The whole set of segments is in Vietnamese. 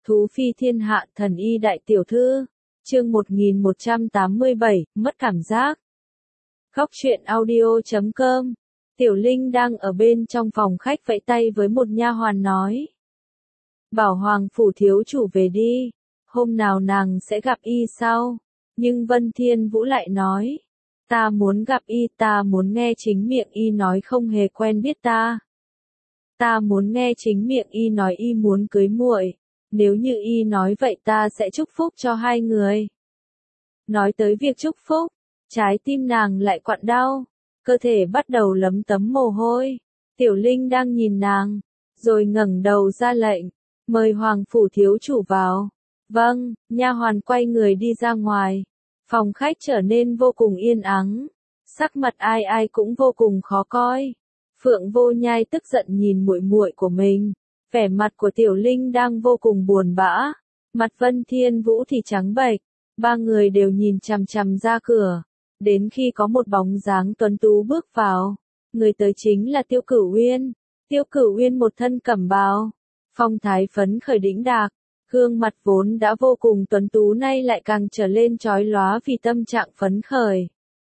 Thú phi thiên hạ thần y đại tiểu thư. Chương 1187, mất cảm giác. Góc truyện audio.com. Tiểu Linh đang ở bên trong phòng khách vẫy tay với một nha hoàn nói. Bảo Hoàng phủ thiếu chủ về đi, hôm nào nàng sẽ gặp y sau. Nhưng Vân Thiên Vũ lại nói, ta muốn gặp y, ta muốn nghe chính miệng y nói không hề quen biết ta. Ta muốn nghe chính miệng y nói y muốn cưới muội. Nếu như y nói vậy ta sẽ chúc phúc cho hai người. Nói tới việc chúc phúc, trái tim nàng lại quặn đau, cơ thể bắt đầu lấm tấm mồ hôi. Tiểu Linh đang nhìn nàng, rồi ngẩng đầu ra lệnh, mời Hoàng phủ thiếu chủ vào. Vâng, nha hoàn quay người đi ra ngoài. Phòng khách trở nên vô cùng yên ắng, sắc mặt ai ai cũng vô cùng khó coi. Phượng Vô Nhai tức giận nhìn muội muội của mình. Vẻ mặt của Tiểu Linh đang vô cùng buồn bã, mặt Vân Thiên Vũ thì trắng bệch, ba người đều nhìn chằm chằm ra cửa, đến khi có một bóng dáng tuấn tú bước vào, người tới chính là Tiêu Cửu Uyên. Tiêu Cửu Uyên một thân cẩm bào, phong thái phấn khởi đĩnh đạc, gương mặt vốn đã vô cùng tuấn tú nay lại càng trở lên chói lóa vì tâm trạng phấn khởi.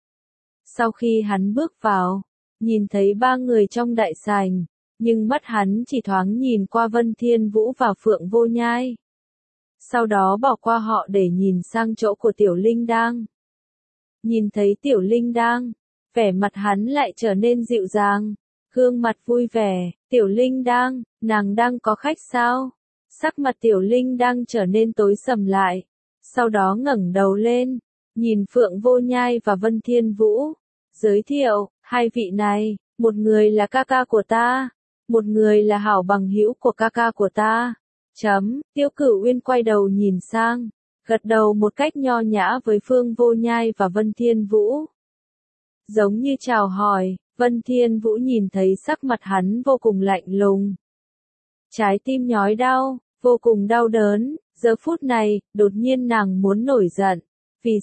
Sau khi hắn bước vào, nhìn thấy ba người trong đại sảnh, nhưng mắt hắn chỉ thoáng nhìn qua Vân Thiên Vũ và Phượng Vô Nhai. Sau đó bỏ qua họ để nhìn sang chỗ của Tiểu Linh đang. Nhìn thấy Tiểu Linh đang, vẻ mặt hắn lại trở nên dịu dàng, gương mặt vui vẻ. Tiểu Linh đang, nàng đang có khách sao? Sắc mặt Tiểu Linh đang trở nên tối sầm lại. Sau đó ngẩng đầu lên, nhìn Phượng Vô Nhai và Vân Thiên Vũ. Giới thiệu, hai vị này, một người là ca ca của ta. Một người là hảo bằng hữu của ca ca của ta. Tiêu Cửu Uyên quay đầu nhìn sang, gật đầu một cách nho nhã với Phương Vô Nhai và Vân Thiên Vũ. Giống như chào hỏi, Vân Thiên Vũ nhìn thấy sắc mặt hắn vô cùng lạnh lùng. Trái tim nhói đau, vô cùng đau đớn, giờ phút này, đột nhiên nàng muốn nổi giận. Vì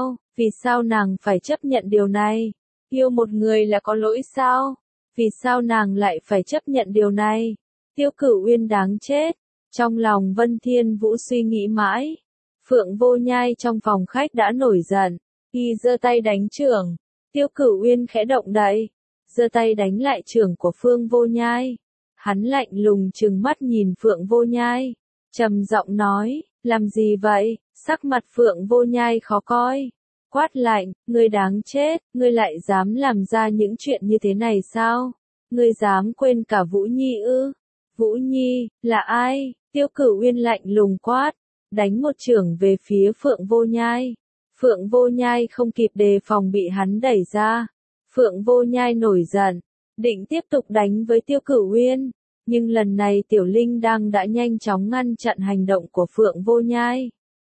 sao nàng phải chấp nhận điều này? Yêu một người là có lỗi sao? Vì sao nàng lại phải chấp nhận điều này? Tiêu Cửu Uyên đáng chết. Trong lòng Vân Thiên Vũ suy nghĩ mãi. Phượng Vô Nhai trong phòng khách đã nổi giận. Y giơ tay đánh chưởng. Tiêu Cửu Uyên khẽ động đậy, giơ tay đánh lại chưởng của Phương Vô Nhai. Hắn lạnh lùng trừng mắt nhìn Phượng Vô Nhai, trầm giọng nói, làm gì vậy? Sắc mặt Phượng Vô Nhai khó coi. Quát lạnh, ngươi đáng chết, ngươi lại dám làm ra những chuyện như thế này sao? Ngươi dám quên cả Vũ Nhi ư? Vũ Nhi, là ai? Tiêu Cửu Uyên lạnh lùng quát, đánh một chưởng về phía Phượng Vô Nhai. Phượng Vô Nhai không kịp đề phòng bị hắn đẩy ra. Phượng Vô Nhai nổi giận, định tiếp tục đánh với Tiêu Cửu Uyên. Nhưng lần này Tiểu Linh đang đã nhanh chóng ngăn chặn hành động của Phượng Vô Nhai.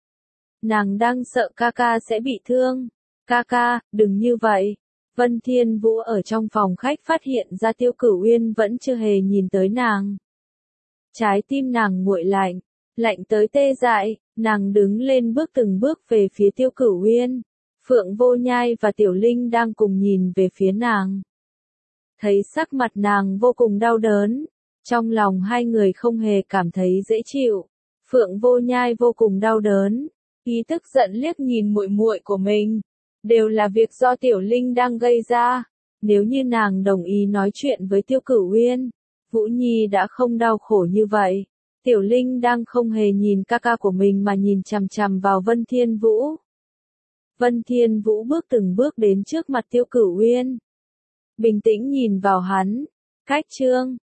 Nàng đang sợ ca ca sẽ bị thương. Ca ca, đừng như vậy. Vân Thiên Vũ ở trong phòng khách phát hiện ra Tiêu Cửu Uyên vẫn chưa hề nhìn tới nàng. Trái tim nàng nguội lạnh, lạnh tới tê dại, nàng đứng lên bước từng bước về phía Tiêu Cửu Uyên. Phượng Vô Nhai và Tiểu Linh đang cùng nhìn về phía nàng. Thấy sắc mặt nàng vô cùng đau đớn, trong lòng hai người không hề cảm thấy dễ chịu. Phượng Vô Nhai vô cùng đau đớn, ý tức giận liếc nhìn muội muội của mình. Đều là việc do Tiểu Linh đang gây ra. Nếu như nàng đồng ý nói chuyện với Tiêu Cửu Uyên, Vũ Nhi đã không đau khổ như vậy. Tiểu Linh đang không hề nhìn ca ca của mình mà nhìn chằm chằm vào Vân Thiên Vũ. Vân Thiên Vũ bước từng bước đến trước mặt Tiêu Cửu Uyên. Bình tĩnh nhìn vào hắn. Cách chương